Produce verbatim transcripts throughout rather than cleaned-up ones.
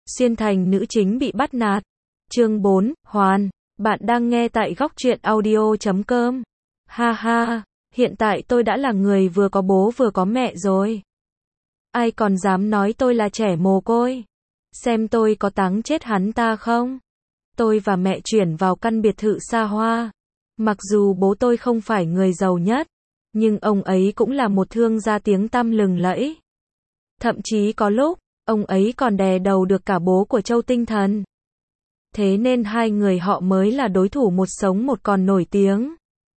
Xuyên thành nữ chính bị bắt nạt. Chương bốn, Hoàn. Bạn đang nghe tại góc truyện audio chấm com. Ha ha, hiện tại tôi đã là người vừa có bố vừa có mẹ rồi. Ai còn dám nói tôi là trẻ mồ côi? Xem tôi có táng chết hắn ta không? Tôi và mẹ chuyển vào căn biệt thự xa hoa. Mặc dù bố tôi không phải người giàu nhất, nhưng ông ấy cũng là một thương gia tiếng tăm lừng lẫy. Thậm chí có lúc, ông ấy còn đè đầu được cả bố của Châu Tinh Thần. Thế nên hai người họ mới là đối thủ một sống một còn nổi tiếng.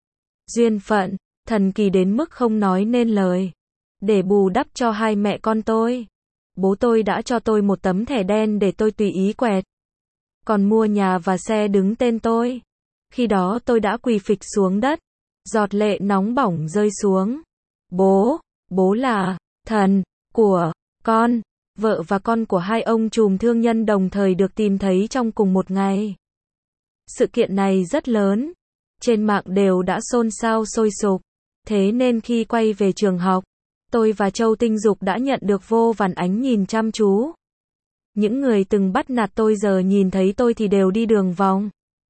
Duyên phận, thần kỳ đến mức không nói nên lời. Để bù đắp cho hai mẹ con tôi, bố tôi đã cho tôi một tấm thẻ đen để tôi tùy ý quẹt. Còn mua nhà và xe đứng tên tôi. Khi đó tôi đã quỳ phịch xuống đất, giọt lệ nóng bỏng rơi xuống. Bố, bố là thần của con. Vợ và con của hai ông trùm thương nhân đồng thời được tìm thấy trong cùng một ngày. Sự kiện này rất lớn, trên mạng đều đã xôn xao sôi sục. Thế nên khi quay về trường học, tôi và Châu Tinh Dục đã nhận được vô vàn ánh nhìn chăm chú. Những người từng bắt nạt tôi giờ nhìn thấy tôi thì đều đi đường vòng.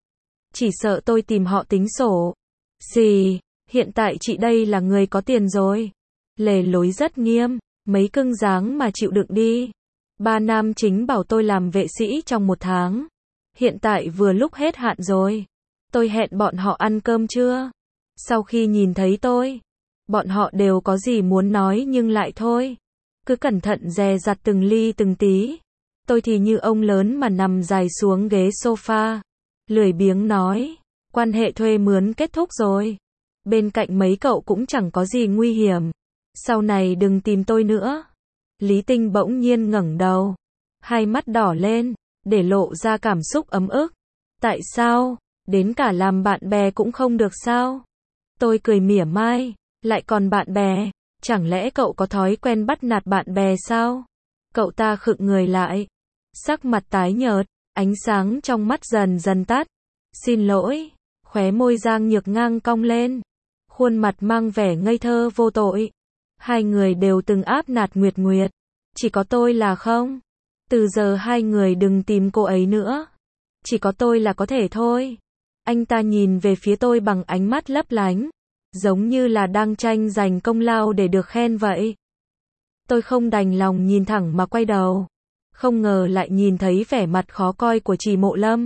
Chỉ sợ tôi tìm họ tính sổ. Xì, hiện tại chị đây là người có tiền rồi. Lề lối rất nghiêm, mấy cưng dáng mà chịu đựng đi. Ba nam chính bảo tôi làm vệ sĩ trong một tháng. Hiện tại vừa lúc hết hạn rồi. Tôi hẹn bọn họ ăn cơm trưa. Sau khi nhìn thấy tôi, bọn họ đều có gì muốn nói nhưng lại thôi. Cứ cẩn thận dè dặt từng ly từng tí. Tôi thì như ông lớn mà nằm dài xuống ghế sofa. Lười biếng nói, quan hệ thuê mướn kết thúc rồi. Bên cạnh mấy cậu cũng chẳng có gì nguy hiểm. Sau này đừng tìm tôi nữa. Lý Tinh bỗng nhiên ngẩng đầu, hai mắt đỏ lên, để lộ ra cảm xúc ấm ức. Tại sao? Đến cả làm bạn bè cũng không được sao? Tôi cười mỉa mai, lại còn bạn bè? Chẳng lẽ cậu có thói quen bắt nạt bạn bè sao? Cậu ta khựng người lại, sắc mặt tái nhợt, ánh sáng trong mắt dần dần tắt. Xin lỗi, khóe môi Giang Nhược ngang cong lên, khuôn mặt mang vẻ ngây thơ vô tội. Hai người đều từng áp nạt Nguyệt Nguyệt, chỉ có tôi là không. Từ giờ hai người đừng tìm cô ấy nữa. Chỉ có tôi là có thể thôi. Anh ta nhìn về phía tôi bằng ánh mắt lấp lánh, giống như là đang tranh giành công lao để được khen vậy. Tôi không đành lòng nhìn thẳng mà quay đầu. Không ngờ lại nhìn thấy vẻ mặt khó coi của Trì Mộ Lâm.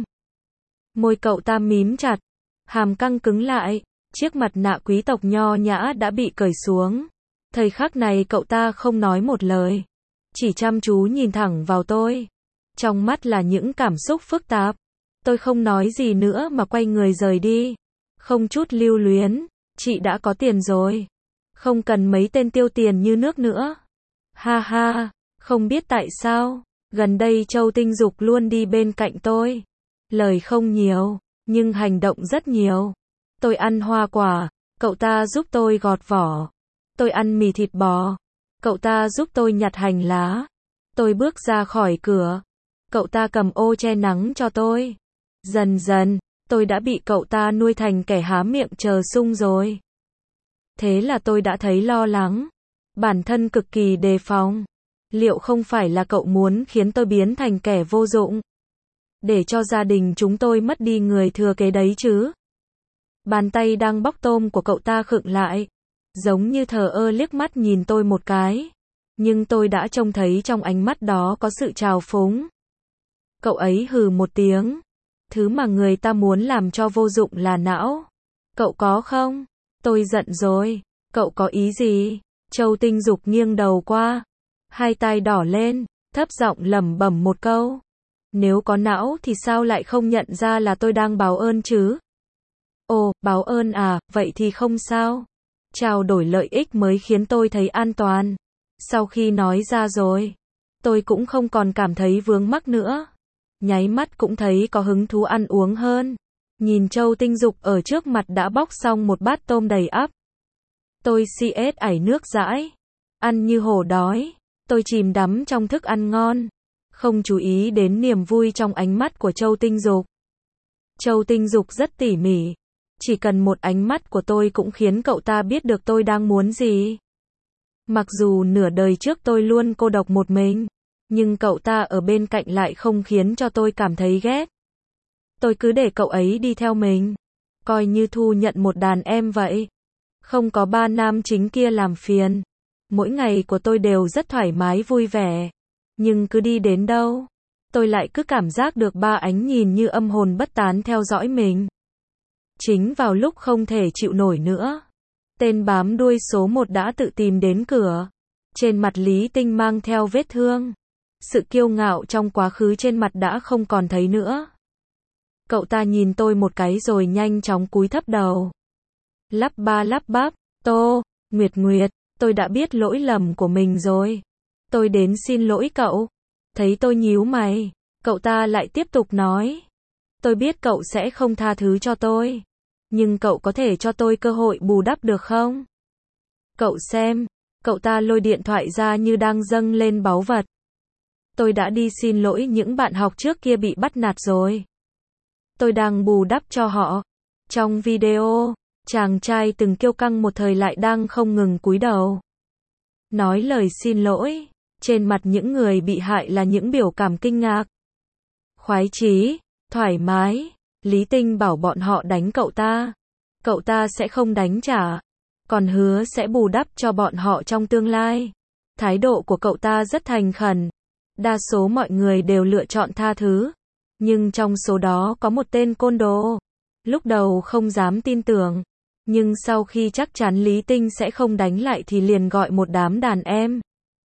Môi cậu ta mím chặt, hàm căng cứng lại, chiếc mặt nạ quý tộc nho nhã đã bị cởi xuống. Thời khắc này cậu ta không nói một lời, chỉ chăm chú nhìn thẳng vào tôi. Trong mắt là những cảm xúc phức tạp. Tôi không nói gì nữa mà quay người rời đi. Không chút lưu luyến, chị đã có tiền rồi. Không cần mấy tên tiêu tiền như nước nữa. Ha ha, không biết tại sao, gần đây Châu Tinh Dục luôn đi bên cạnh tôi. Lời không nhiều, nhưng hành động rất nhiều. Tôi ăn hoa quả, cậu ta giúp tôi gọt vỏ. Tôi ăn mì thịt bò, cậu ta giúp tôi nhặt hành lá. Tôi bước ra khỏi cửa, cậu ta cầm ô che nắng cho tôi. Dần dần, tôi đã bị cậu ta nuôi thành kẻ há miệng chờ sung rồi. Thế là tôi đã thấy lo lắng, bản thân cực kỳ đề phòng. Liệu không phải là cậu muốn khiến tôi biến thành kẻ vô dụng, để cho gia đình chúng tôi mất đi người thừa kế đấy chứ? Bàn tay đang bóc tôm của cậu ta khựng lại, giống như thờ ơ liếc mắt nhìn tôi một cái. Nhưng tôi đã trông thấy trong ánh mắt đó có sự trào phúng. Cậu ấy hừ một tiếng. Thứ mà người ta muốn làm cho vô dụng là não. Cậu có không? Tôi giận rồi. Cậu có ý gì? Châu Tinh Dục nghiêng đầu qua, hai tai đỏ lên, thấp giọng lẩm bẩm một câu. Nếu có não thì sao lại không nhận ra là tôi đang báo ơn chứ? Ồ, báo ơn à, vậy thì không sao. Trao đổi lợi ích mới khiến tôi thấy an toàn. Sau khi nói ra rồi, tôi cũng không còn cảm thấy vướng mắc nữa. Nháy mắt cũng thấy có hứng thú ăn uống hơn. Nhìn Châu Tinh Dục ở trước mặt đã bóc xong một bát tôm đầy ắp. Tôi si ết ảy nước dãi, ăn như hổ đói. Tôi chìm đắm trong thức ăn ngon, không chú ý đến niềm vui trong ánh mắt của Châu Tinh Dục. Châu Tinh Dục rất tỉ mỉ, chỉ cần một ánh mắt của tôi cũng khiến cậu ta biết được tôi đang muốn gì. Mặc dù nửa đời trước tôi luôn cô độc một mình, Nhưng cậu ta ở bên cạnh lại không khiến cho tôi cảm thấy ghét. Tôi cứ để cậu ấy đi theo mình. Coi như thu nhận một đàn em vậy. Không có ba nam chính kia làm phiền. Mỗi ngày của tôi đều rất thoải mái vui vẻ. Nhưng cứ đi đến đâu, tôi lại cứ cảm giác được ba ánh nhìn như âm hồn bất tán theo dõi mình. Chính vào lúc không thể chịu nổi nữa, tên bám đuôi số một đã tự tìm đến cửa. Trên mặt Lý Tinh mang theo vết thương. Sự kiêu ngạo trong quá khứ trên mặt đã không còn thấy nữa. Cậu ta nhìn tôi một cái rồi nhanh chóng cúi thấp đầu. Lắp ba lắp bắp, Tô, Nguyệt Nguyệt, tôi đã biết lỗi lầm của mình rồi. Tôi đến xin lỗi cậu. Thấy tôi nhíu mày, cậu ta lại tiếp tục nói. Tôi biết cậu sẽ không tha thứ cho tôi. Nhưng cậu có thể cho tôi cơ hội bù đắp được không? Cậu xem, cậu ta lôi điện thoại ra như đang dâng lên báu vật. Tôi đã đi xin lỗi những bạn học trước kia bị bắt nạt rồi. Tôi đang bù đắp cho họ. Trong video, chàng trai từng kiêu căng một thời lại đang không ngừng cúi đầu nói lời xin lỗi. Trên mặt những người bị hại là những biểu cảm kinh ngạc, khoái chí, thoải mái. Lý Tinh bảo bọn họ đánh cậu ta. Cậu ta sẽ không đánh trả, còn hứa sẽ bù đắp cho bọn họ trong tương lai. Thái độ của cậu ta rất thành khẩn. Đa số mọi người đều lựa chọn tha thứ. Nhưng trong số đó có một tên côn đồ. Lúc đầu không dám tin tưởng. Nhưng sau khi chắc chắn Lý Tinh sẽ không đánh lại thì liền gọi một đám đàn em.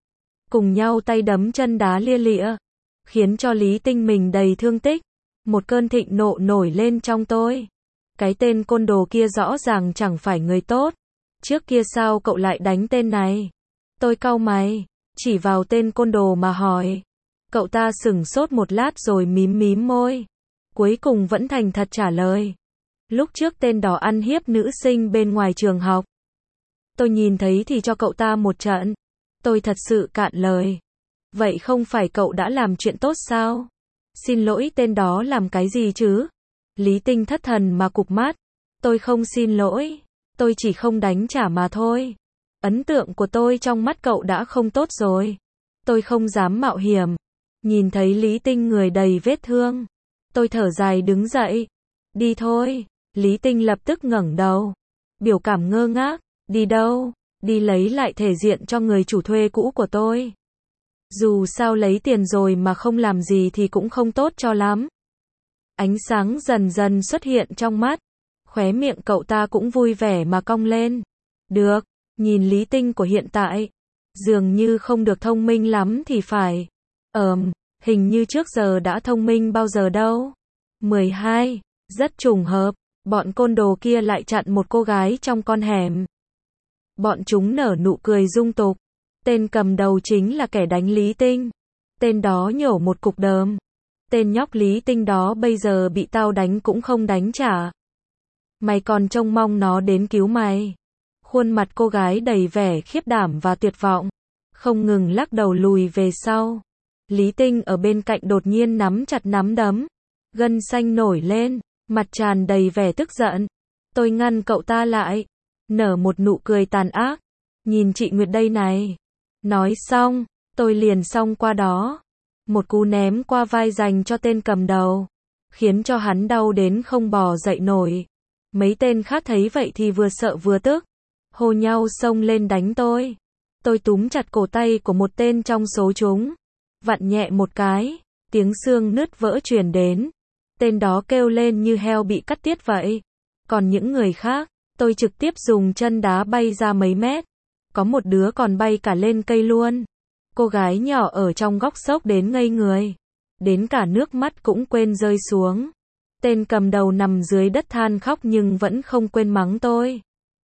Cùng nhau tay đấm chân đá lia lịa. Khiến cho Lý Tinh mình đầy thương tích. Một cơn thịnh nộ nổi lên trong tôi. Cái tên côn đồ kia rõ ràng chẳng phải người tốt. Trước kia sao cậu lại đánh tên này? Tôi cau mày, chỉ vào tên côn đồ mà hỏi. Cậu ta sửng sốt một lát rồi mím mím môi. Cuối cùng vẫn thành thật trả lời. Lúc trước tên đó ăn hiếp nữ sinh bên ngoài trường học. Tôi nhìn thấy thì cho cậu ta một trận. Tôi thật sự cạn lời. Vậy không phải cậu đã làm chuyện tốt sao? Xin lỗi tên đó làm cái gì chứ? Lý Tinh thất thần mà cụp mắt. Tôi không xin lỗi. Tôi chỉ không đánh trả mà thôi. Ấn tượng của tôi trong mắt cậu đã không tốt rồi. Tôi không dám mạo hiểm. Nhìn thấy Lý Tinh người đầy vết thương. Tôi thở dài đứng dậy. Đi thôi. Lý Tinh lập tức ngẩng đầu. Biểu cảm ngơ ngác. Đi đâu? Đi lấy lại thể diện cho người chủ thuê cũ của tôi. Dù sao lấy tiền rồi mà không làm gì thì cũng không tốt cho lắm. Ánh sáng dần dần xuất hiện trong mắt. Khóe miệng cậu ta cũng vui vẻ mà cong lên. Được, nhìn Lý Tinh của hiện tại. Dường như không được thông minh lắm thì phải. Ờm, hình như trước giờ đã thông minh bao giờ đâu. mười hai, rất trùng hợp. Bọn côn đồ kia lại chặn một cô gái trong con hẻm. Bọn chúng nở nụ cười dung tục. Tên cầm đầu chính là kẻ đánh Lý Tinh. Tên đó nhổ một cục đờm. Tên nhóc Lý Tinh đó bây giờ bị tao đánh cũng không đánh trả. Mày còn trông mong nó đến cứu mày. Khuôn mặt cô gái đầy vẻ khiếp đảm và tuyệt vọng. Không ngừng lắc đầu lùi về sau. Lý Tinh ở bên cạnh đột nhiên nắm chặt nắm đấm. Gân xanh nổi lên. Mặt tràn đầy vẻ tức giận. Tôi ngăn cậu ta lại. Nở một nụ cười tàn ác. Nhìn chị Nguyệt đây này. Nói xong, tôi liền xông qua đó. Một cú ném qua vai dành cho tên cầm đầu. Khiến cho hắn đau đến không bò dậy nổi. Mấy tên khác thấy vậy thì vừa sợ vừa tức. Hô nhau xông lên đánh tôi. Tôi túm chặt cổ tay của một tên trong số chúng. Vặn nhẹ một cái. Tiếng xương nứt vỡ truyền đến. Tên đó kêu lên như heo bị cắt tiết vậy. Còn những người khác, tôi trực tiếp dùng chân đá bay ra mấy mét. Có một đứa còn bay cả lên cây luôn. Cô gái nhỏ ở trong góc sốc đến ngây người. Đến cả nước mắt cũng quên rơi xuống. Tên cầm đầu nằm dưới đất than khóc nhưng vẫn không quên mắng tôi.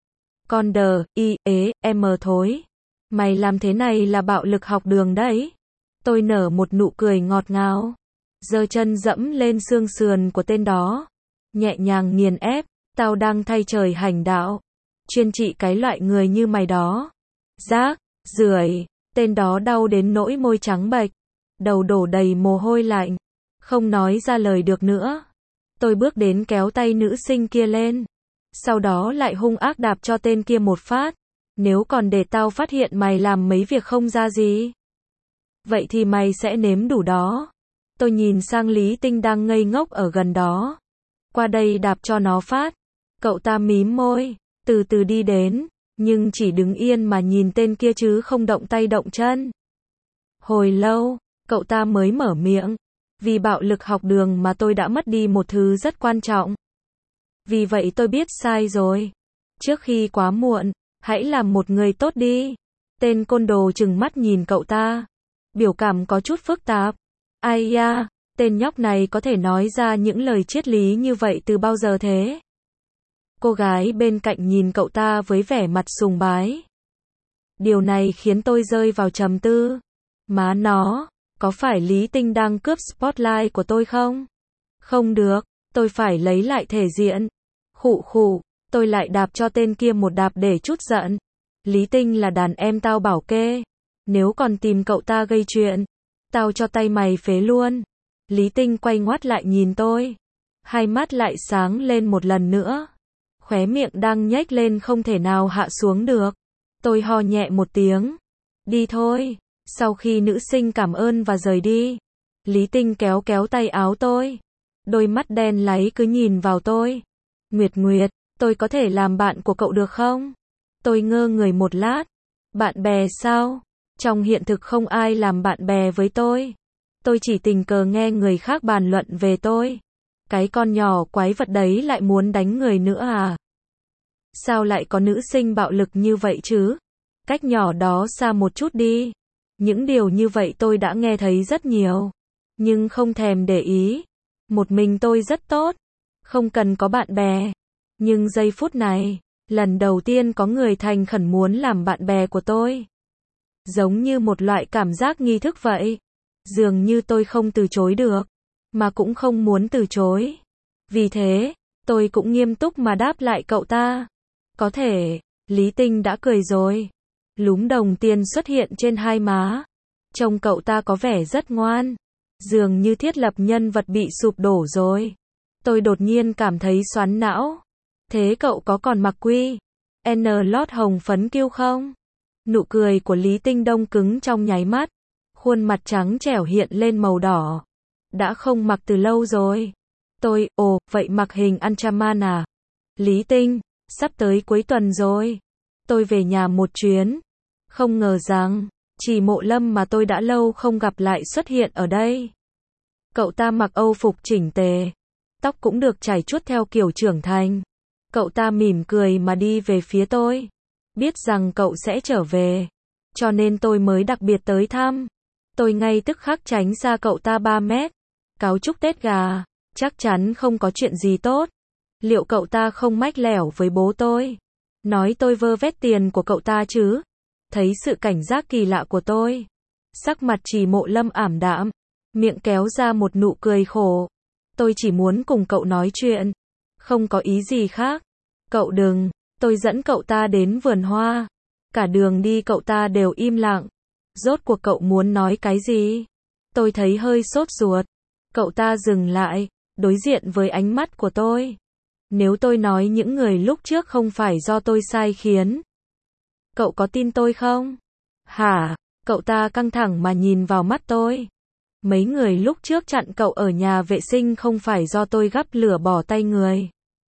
Con đờ, y, ế, em thối. Mày làm thế này là bạo lực học đường đấy. Tôi nở một nụ cười ngọt ngào. Giơ chân dẫm lên xương sườn của tên đó. Nhẹ nhàng nghiền ép. Tao đang thay trời hành đạo. Chuyên trị cái loại người như mày đó. Rác, rưởi. Tên đó đau đến nỗi môi trắng bệch. Đầu đổ đầy mồ hôi lạnh. Không nói ra lời được nữa. Tôi bước đến kéo tay nữ sinh kia lên. Sau đó lại hung ác đạp cho tên kia một phát. Nếu còn để tao phát hiện mày làm mấy việc không ra gì. Vậy thì mày sẽ nếm đủ đó. Tôi nhìn sang Lý Tinh đang ngây ngốc ở gần đó. Qua đây đạp cho nó phát. Cậu ta mím môi, từ từ đi đến, nhưng chỉ đứng yên mà nhìn tên kia chứ không động tay động chân. Hồi lâu, cậu ta mới mở miệng. Vì bạo lực học đường mà tôi đã mất đi một thứ rất quan trọng. Vì vậy tôi biết sai rồi. Trước khi quá muộn, hãy làm một người tốt đi. Tên côn đồ trừng mắt nhìn cậu ta. Biểu cảm có chút phức tạp. Ai da, tên nhóc này có thể nói ra những lời triết lý như vậy từ bao giờ thế? Cô gái bên cạnh nhìn cậu ta với vẻ mặt sùng bái. Điều này khiến tôi rơi vào trầm tư. Má nó, có phải Lý Tinh đang cướp spotlight của tôi không? Không được, tôi phải lấy lại thể diện. Khụ khụ, tôi lại đạp cho tên kia một đạp để trút giận. Lý Tinh là đàn em tao bảo kê. Nếu còn tìm cậu ta gây chuyện, tao cho tay mày phế luôn. Lý Tinh quay ngoắt lại nhìn tôi. Hai mắt lại sáng lên một lần nữa. Khóe miệng đang nhếch lên không thể nào hạ xuống được. Tôi ho nhẹ một tiếng. Đi thôi. Sau khi nữ sinh cảm ơn và rời đi, Lý Tinh kéo kéo tay áo tôi. Đôi mắt đen láy cứ nhìn vào tôi. Nguyệt Nguyệt, tôi có thể làm bạn của cậu được không? Tôi ngơ người một lát. Bạn bè sao? Trong hiện thực không ai làm bạn bè với tôi. Tôi chỉ tình cờ nghe người khác bàn luận về tôi. Cái con nhỏ quái vật đấy lại muốn đánh người nữa à? Sao lại có nữ sinh bạo lực như vậy chứ? Cách nhỏ đó xa một chút đi. Những điều như vậy tôi đã nghe thấy rất nhiều. Nhưng không thèm để ý. Một mình tôi rất tốt. Không cần có bạn bè. Nhưng giây phút này, lần đầu tiên có người thành khẩn muốn làm bạn bè của tôi. Giống như một loại cảm giác nghi thức vậy. Dường như tôi không từ chối được. Mà cũng không muốn từ chối. Vì thế, tôi cũng nghiêm túc mà đáp lại cậu ta. Có thể, Lý Tinh đã cười rồi. Lúm đồng tiền xuất hiện trên hai má. Trông cậu ta có vẻ rất ngoan. Dường như thiết lập nhân vật bị sụp đổ rồi. Tôi đột nhiên cảm thấy xoắn não. Thế cậu có còn mặc quy N lót hồng phấn kiêu không? Nụ cười của Lý Tinh đông cứng trong nháy mắt. Khuôn mặt trắng trẻo hiện lên màu đỏ. Đã không mặc từ lâu rồi. Tôi, ồ, vậy mặc hình Anchaman à? Lý Tinh, sắp tới cuối tuần rồi. Tôi về nhà một chuyến. Không ngờ rằng, chỉ Mộ Lâm mà tôi đã lâu không gặp lại xuất hiện ở đây. Cậu ta mặc âu phục chỉnh tề. Tóc cũng được chải chuốt theo kiểu trưởng thành. Cậu ta mỉm cười mà đi về phía tôi. Biết rằng cậu sẽ trở về. Cho nên tôi mới đặc biệt tới thăm. Tôi ngay tức khắc tránh xa cậu ta ba mét. Cáo chúc Tết gà. Chắc chắn không có chuyện gì tốt. Liệu cậu ta không mách lẻo với bố tôi? Nói tôi vơ vét tiền của cậu ta chứ? Thấy sự cảnh giác kỳ lạ của tôi. Sắc mặt Chỉ Mộ Lâm ảm đạm. Miệng kéo ra một nụ cười khổ. Tôi chỉ muốn cùng cậu nói chuyện. Không có ý gì khác. Cậu đừng. Tôi dẫn cậu ta đến vườn hoa. Cả đường đi cậu ta đều im lặng. Rốt cuộc cậu muốn nói cái gì? Tôi thấy hơi sốt ruột. Cậu ta dừng lại, đối diện với ánh mắt của tôi. Nếu tôi nói những người lúc trước không phải do tôi sai khiến, cậu có tin tôi không? Hả? Cậu ta căng thẳng mà nhìn vào mắt tôi. Mấy người lúc trước chặn cậu ở nhà vệ sinh không phải do tôi gắp lửa bỏ tay người.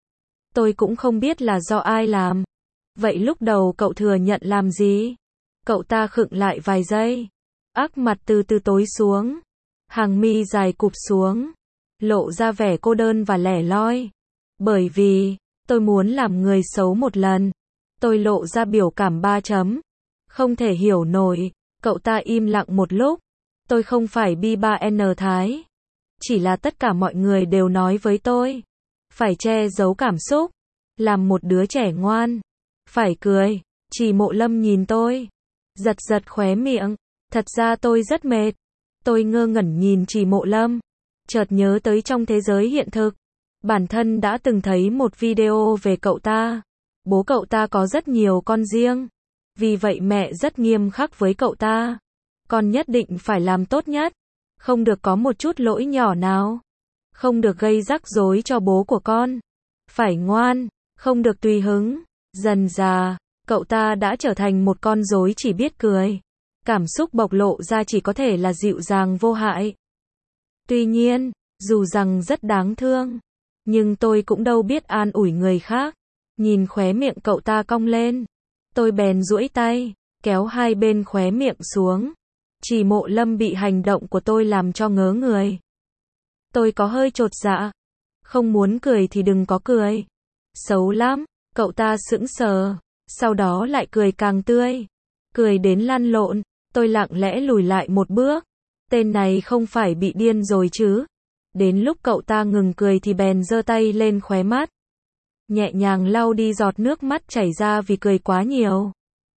Tôi cũng không biết là do ai làm. Vậy lúc đầu cậu thừa nhận làm gì? Cậu ta khựng lại vài giây. Ác mặt từ từ tối xuống. Hàng mi dài cụp xuống. Lộ ra vẻ cô đơn và lẻ loi. Bởi vì, tôi muốn làm người xấu một lần. Tôi lộ ra biểu cảm ba chấm. Không thể hiểu nổi. Cậu ta im lặng một lúc. Tôi không phải bi ba N Thái. Chỉ là tất cả mọi người đều nói với tôi. Phải che giấu cảm xúc. Làm một đứa trẻ ngoan. Phải cười. Chỉ Mộ Lâm nhìn tôi. Giật giật khóe miệng. Thật ra tôi rất mệt. Tôi ngơ ngẩn nhìn Chỉ Mộ Lâm. Chợt nhớ tới trong thế giới hiện thực. Bản thân đã từng thấy một video về cậu ta. Bố cậu ta có rất nhiều con riêng. Vì vậy mẹ rất nghiêm khắc với cậu ta. Con nhất định phải làm tốt nhất. Không được có một chút lỗi nhỏ nào. Không được gây rắc rối cho bố của con. Phải ngoan. Không được tùy hứng. Dần dà, cậu ta đã trở thành một con rối chỉ biết cười. Cảm xúc bộc lộ ra chỉ có thể là dịu dàng vô hại. Tuy nhiên, dù rằng rất đáng thương, nhưng tôi cũng đâu biết an ủi người khác. Nhìn khóe miệng cậu ta cong lên, tôi bèn duỗi tay, kéo hai bên khóe miệng xuống. Chỉ Mộ Lâm bị hành động của tôi làm cho ngớ người. Tôi có hơi chột dạ. Không muốn cười thì đừng có cười. Xấu lắm, cậu ta sững sờ, sau đó lại cười càng tươi. Cười đến lăn lộn, tôi lặng lẽ lùi lại một bước. Tên này không phải bị điên rồi chứ. Đến lúc cậu ta ngừng cười thì bèn giơ tay lên khóe mắt. Nhẹ nhàng lau đi giọt nước mắt chảy ra vì cười quá nhiều.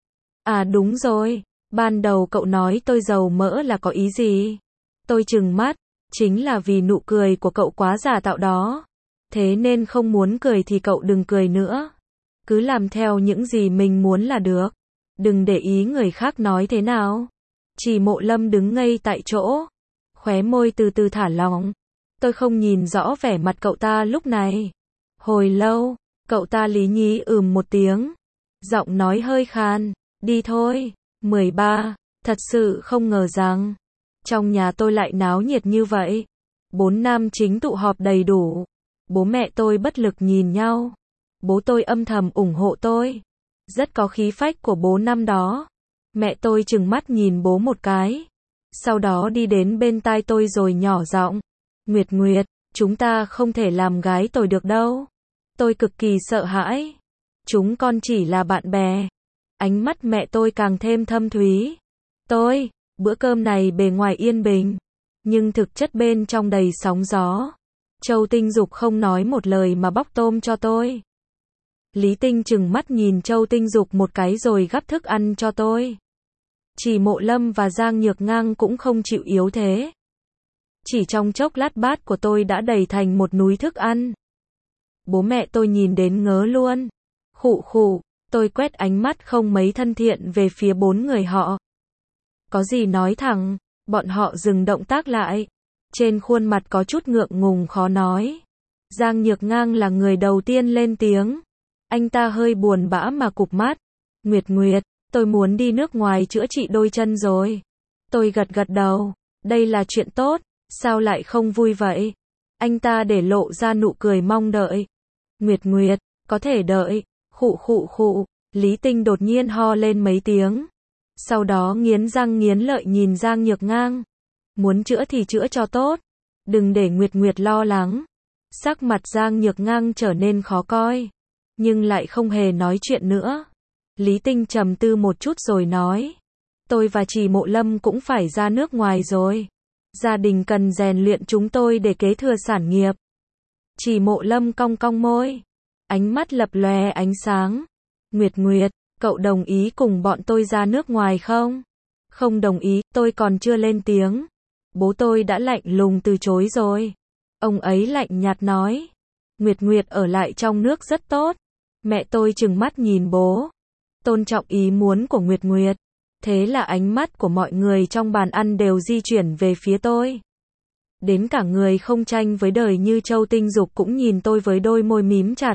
À đúng rồi, ban đầu cậu nói tôi dầu mỡ là có ý gì? Tôi trừng mắt, chính là vì nụ cười của cậu quá giả tạo đó. Thế nên không muốn cười thì cậu đừng cười nữa. Cứ làm theo những gì mình muốn là được. Đừng để ý người khác nói thế nào. Chỉ Mộ Lâm đứng ngây tại chỗ. Khóe môi từ từ thả lỏng. Tôi không nhìn rõ vẻ mặt cậu ta lúc này. Hồi lâu, cậu ta lý nhí ừm một tiếng. Giọng nói hơi khan. Đi thôi. mười ba. Thật sự không ngờ rằng trong nhà tôi lại náo nhiệt như vậy. Bốn nam chính tụ họp đầy đủ. Bố mẹ tôi bất lực nhìn nhau. Bố tôi âm thầm ủng hộ tôi. Rất có khí phách của bố năm đó. Mẹ tôi trừng mắt nhìn bố một cái. Sau đó đi đến bên tai tôi rồi nhỏ giọng. Nguyệt Nguyệt, chúng ta không thể làm gái tôi được đâu. Tôi cực kỳ sợ hãi. Chúng con chỉ là bạn bè. Ánh mắt mẹ tôi càng thêm thâm thúy. Tôi, bữa cơm này bề ngoài yên bình, nhưng thực chất bên trong đầy sóng gió. Châu Tinh Dục không nói một lời mà bóc tôm cho tôi. Lý Tinh trừng mắt nhìn Châu Tinh Dục một cái rồi gắp thức ăn cho tôi. Chỉ Mộ Lâm và Giang Nhược Ngang cũng không chịu yếu thế. Chỉ trong chốc lát bát của tôi đã đầy thành một núi thức ăn. Bố mẹ tôi nhìn đến ngớ luôn. Khụ khụ, tôi quét ánh mắt không mấy thân thiện về phía bốn người họ. Có gì nói thẳng, bọn họ dừng động tác lại. Trên khuôn mặt có chút ngượng ngùng khó nói. Giang Nhược Ngang là người đầu tiên lên tiếng. Anh ta hơi buồn bã mà cụp mắt. Nguyệt Nguyệt, tôi muốn đi nước ngoài chữa trị đôi chân rồi. Tôi gật gật đầu. Đây là chuyện tốt, sao lại không vui vậy? Anh ta để lộ ra nụ cười mong đợi. Nguyệt Nguyệt, có thể đợi. Khụ khụ khụ, Lý Tinh đột nhiên ho lên mấy tiếng. Sau đó nghiến răng nghiến lợi nhìn Giang Nhược Ngang. Muốn chữa thì chữa cho tốt. Đừng để Nguyệt Nguyệt lo lắng. Sắc mặt Giang Nhược Ngang trở nên khó coi. Nhưng lại không hề nói chuyện nữa. Lý Tinh trầm tư một chút rồi nói. Tôi và Chỉ Mộ Lâm cũng phải ra nước ngoài rồi. Gia đình cần rèn luyện chúng tôi để kế thừa sản nghiệp. Chỉ Mộ Lâm cong cong môi. Ánh mắt lập lòe ánh sáng. Nguyệt Nguyệt, cậu đồng ý cùng bọn tôi ra nước ngoài không? Không đồng ý, tôi còn chưa lên tiếng. Bố tôi đã lạnh lùng từ chối rồi. Ông ấy lạnh nhạt nói. Nguyệt Nguyệt ở lại trong nước rất tốt. Mẹ tôi trừng mắt nhìn bố. Tôn trọng ý muốn của Nguyệt Nguyệt. Thế là ánh mắt của mọi người trong bàn ăn đều di chuyển về phía tôi. Đến cả người không tranh với đời như Châu Tinh Dục cũng nhìn tôi với đôi môi mím chặt.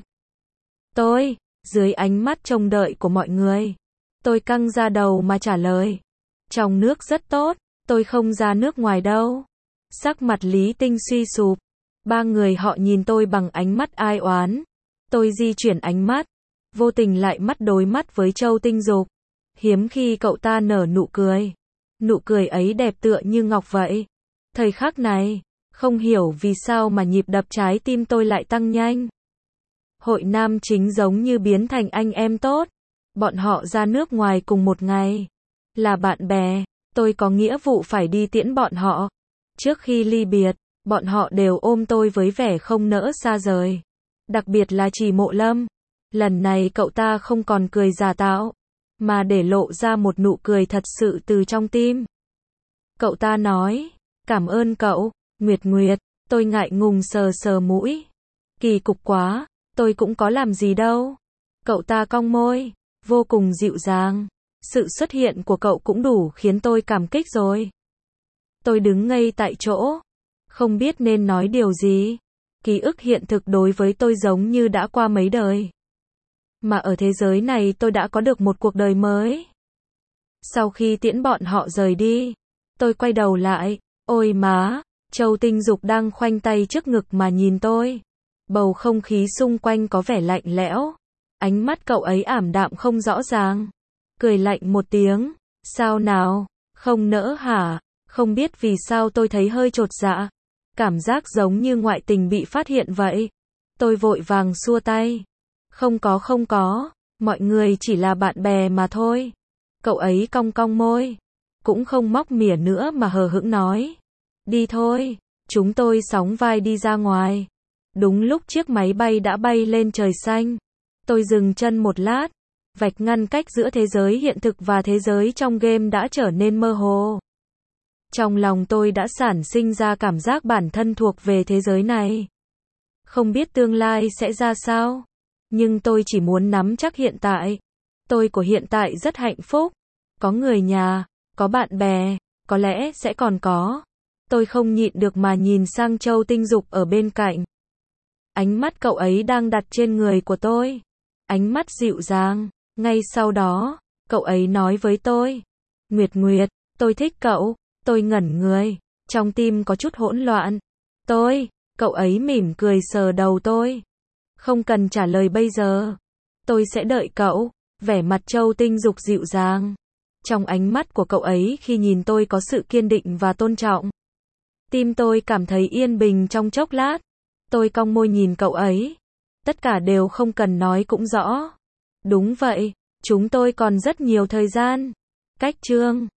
Tôi, dưới ánh mắt trông đợi của mọi người, tôi căng ra đầu mà trả lời. Trong nước rất tốt, tôi không ra nước ngoài đâu. Sắc mặt Lý Tinh suy sụp. Ba người họ nhìn tôi bằng ánh mắt ai oán. Tôi di chuyển ánh mắt, vô tình lại mắt đối mắt với Châu Tinh Dục. Hiếm khi cậu ta nở nụ cười. Nụ cười ấy đẹp tựa như ngọc vậy. Thời khắc này, không hiểu vì sao mà nhịp đập trái tim tôi lại tăng nhanh. Hội nam chính giống như biến thành anh em tốt. Bọn họ ra nước ngoài cùng một ngày. Là bạn bè, tôi có nghĩa vụ phải đi tiễn bọn họ. Trước khi ly biệt, bọn họ đều ôm tôi với vẻ không nỡ xa rời. Đặc biệt là Chỉ Mộ Lâm. Lần này cậu ta không còn cười giả tạo, mà để lộ ra một nụ cười thật sự từ trong tim. Cậu ta nói, cảm ơn cậu, Nguyệt Nguyệt, tôi ngại ngùng sờ sờ mũi. Kỳ cục quá, tôi cũng có làm gì đâu. Cậu ta cong môi, vô cùng dịu dàng. Sự xuất hiện của cậu cũng đủ khiến tôi cảm kích rồi. Tôi đứng ngây tại chỗ, không biết nên nói điều gì. Ký ức hiện thực đối với tôi giống như đã qua mấy đời. Mà ở thế giới này tôi đã có được một cuộc đời mới. Sau khi tiễn bọn họ rời đi, tôi quay đầu lại, ôi má, Châu Tinh Dục đang khoanh tay trước ngực mà nhìn tôi. Bầu không khí xung quanh có vẻ lạnh lẽo. Ánh mắt cậu ấy ảm đạm không rõ ràng. Cười lạnh một tiếng, sao nào, không nỡ hả? Không biết vì sao tôi thấy hơi chột dạ. Cảm giác giống như ngoại tình bị phát hiện vậy. Tôi vội vàng xua tay. Không có không có, mọi người chỉ là bạn bè mà thôi. Cậu ấy cong cong môi, cũng không móc mỉa nữa mà hờ hững nói. Đi thôi, chúng tôi sóng vai đi ra ngoài. Đúng lúc chiếc máy bay đã bay lên trời xanh. Tôi dừng chân một lát, vạch ngăn cách giữa thế giới hiện thực và thế giới trong game đã trở nên mơ hồ. Trong lòng tôi đã sản sinh ra cảm giác bản thân thuộc về thế giới này. Không biết tương lai sẽ ra sao, nhưng tôi chỉ muốn nắm chắc hiện tại. Tôi của hiện tại rất hạnh phúc, có người nhà, có bạn bè, có lẽ sẽ còn có. Tôi không nhịn được mà nhìn sang Châu Tinh Dục ở bên cạnh. Ánh mắt cậu ấy đang đặt trên người của tôi. Ánh mắt dịu dàng. Ngay sau đó, cậu ấy nói với tôi. Nguyệt Nguyệt, tôi thích cậu. Tôi ngẩn người. Trong tim có chút hỗn loạn. Tôi, cậu ấy mỉm cười sờ đầu tôi. Không cần trả lời bây giờ. Tôi sẽ đợi cậu. Vẻ mặt Châu Tinh Dục dịu dàng. Trong ánh mắt của cậu ấy khi nhìn tôi có sự kiên định và tôn trọng. Tim tôi cảm thấy yên bình trong chốc lát. Tôi cong môi nhìn cậu ấy. Tất cả đều không cần nói cũng rõ. Đúng vậy, chúng tôi còn rất nhiều thời gian. Cách chương